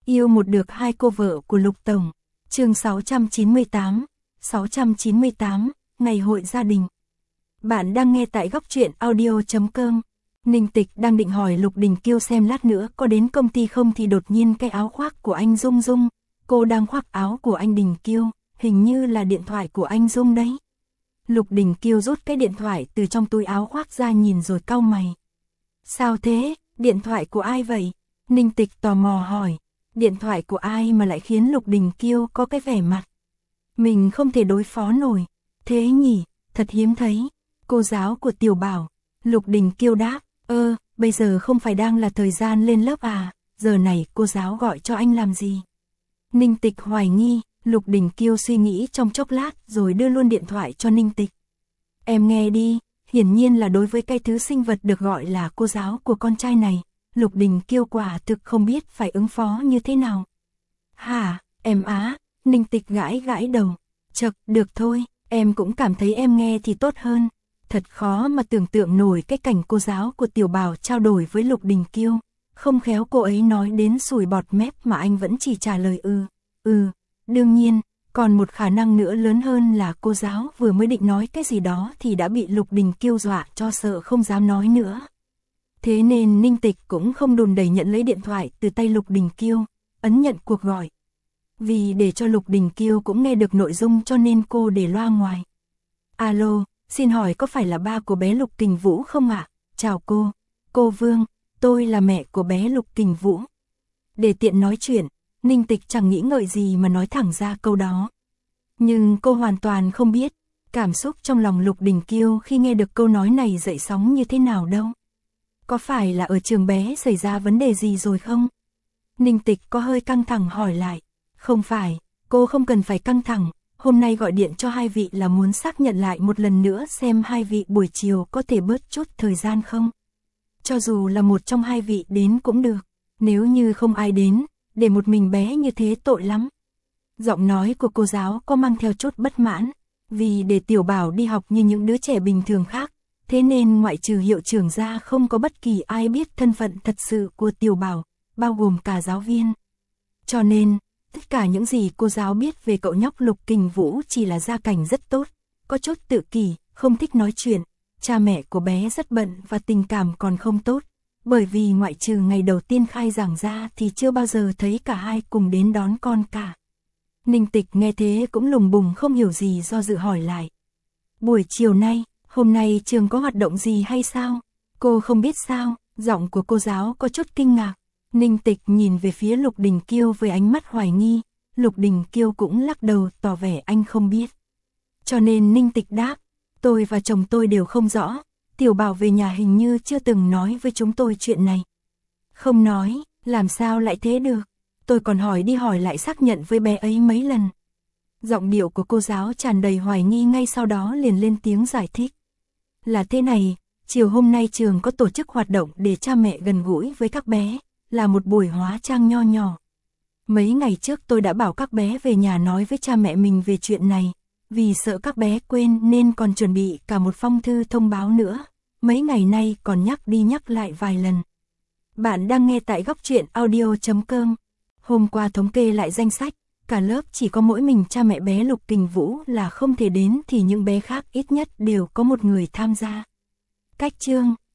Yêu một được hai cô vợ của Lục Tổng. Chương 698, Ngày hội gia đình. Bạn đang nghe tại góc truyện audio.com. Ninh Tịch đang định hỏi Lục Đình Kiêu xem lát nữa có đến công ty không thì đột nhiên cái áo khoác của anh Dung rung. Cô đang khoác áo của anh Đình Kiêu, hình như là điện thoại của anh Dung đấy. Lục Đình Kiêu rút cái điện thoại từ trong túi áo khoác ra nhìn rồi cau mày. Sao thế, điện thoại của ai vậy? Ninh Tịch tò mò hỏi. Điện thoại của ai mà lại khiến Lục Đình Kiêu có cái vẻ mặt mình không thể đối phó nổi. Thế nhỉ, thật hiếm thấy. Cô giáo của Tiểu Bảo. Lục Đình Kiêu đáp, bây giờ không phải đang là thời gian lên lớp à, giờ này cô giáo gọi cho anh làm gì? Ninh Tịch hoài nghi. Lục Đình Kiêu suy nghĩ trong chốc lát rồi đưa luôn điện thoại cho Ninh Tịch. Em nghe đi, hiển nhiên là đối với cái thứ sinh vật được gọi là cô giáo của con trai này, Lục Đình Kiêu quả thực không biết phải ứng phó như thế nào. Hả, em á, Ninh Tịch gãi gãi đầu. Chật, được thôi, em cũng cảm thấy em nghe thì tốt hơn. Thật khó mà tưởng tượng nổi cái cảnh cô giáo của Tiểu Bảo trao đổi với Lục Đình Kiêu. Không khéo cô ấy nói đến sủi bọt mép mà anh vẫn chỉ trả lời Đương nhiên, còn một khả năng nữa lớn hơn là cô giáo vừa mới định nói cái gì đó thì đã bị Lục Đình Kiêu dọa cho sợ không dám nói nữa. Thế nên Ninh Tịch cũng không đùn đẩy nhận lấy điện thoại từ tay Lục Đình Kiêu, ấn nhận cuộc gọi. Vì để cho Lục Đình Kiêu cũng nghe được nội dung cho nên cô để loa ngoài. Alo, xin hỏi có phải là ba của bé Lục Kình Vũ không ạ? Chào cô Vương, tôi là mẹ của bé Lục Kình Vũ. Để tiện nói chuyện, Ninh Tịch chẳng nghĩ ngợi gì mà nói thẳng ra câu đó. Nhưng cô hoàn toàn không biết, cảm xúc trong lòng Lục Đình Kiêu khi nghe được câu nói này dậy sóng như thế nào đâu. Có phải là ở trường bé xảy ra vấn đề gì rồi không? Ninh Tịch có hơi căng thẳng hỏi lại. Không phải, cô không cần phải căng thẳng, hôm nay gọi điện cho hai vị là muốn xác nhận lại một lần nữa xem hai vị buổi chiều có thể bớt chút thời gian không? Cho dù là một trong hai vị đến cũng được, nếu như không ai đến, để một mình bé như thế tội lắm. Giọng nói của cô giáo có mang theo chút bất mãn, vì để Tiểu Bảo đi học như những đứa trẻ bình thường khác, thế nên ngoại trừ hiệu trưởng ra không có bất kỳ ai biết thân phận thật sự của Tiểu Bảo, bao gồm cả giáo viên. Cho nên, tất cả những gì cô giáo biết về cậu nhóc Lục Kình Vũ chỉ là gia cảnh rất tốt, có chút tự kỷ, không thích nói chuyện, cha mẹ của bé rất bận và tình cảm còn không tốt. Bởi vì ngoại trừ ngày đầu tiên khai giảng ra thì chưa bao giờ thấy cả hai cùng đến đón con cả. Ninh Tịch nghe thế cũng lùng bùng không hiểu gì do dự hỏi lại. Buổi chiều nay, hôm nay trường có hoạt động gì hay sao? Cô không biết sao? Giọng của cô giáo có chút kinh ngạc. Ninh Tịch nhìn về phía Lục Đình Kiêu với ánh mắt hoài nghi. Lục Đình Kiêu cũng lắc đầu tỏ vẻ anh không biết. Cho nên Ninh Tịch đáp, tôi và chồng tôi đều không rõ. Tiểu Bảo về nhà hình như chưa từng nói với chúng tôi chuyện này. Không nói, làm sao lại thế được? Tôi còn hỏi đi hỏi lại xác nhận với bé ấy mấy lần. Giọng điệu của cô giáo tràn đầy hoài nghi, ngay sau đó liền lên tiếng giải thích. Là thế này, chiều hôm nay trường có tổ chức hoạt động để cha mẹ gần gũi với các bé, là một buổi hóa trang nho nhỏ. Mấy ngày trước tôi đã bảo các bé về nhà nói với cha mẹ mình về chuyện này. Vì sợ các bé quên nên còn chuẩn bị cả một phong thư thông báo nữa. Mấy ngày nay còn nhắc đi nhắc lại vài lần. Bạn đang nghe tại góc truyện audio.com. Hôm qua thống kê lại danh sách, cả lớp chỉ có mỗi mình cha mẹ bé Lục Kình Vũ là không thể đến thì những bé khác ít nhất đều có một người tham gia. Cách chương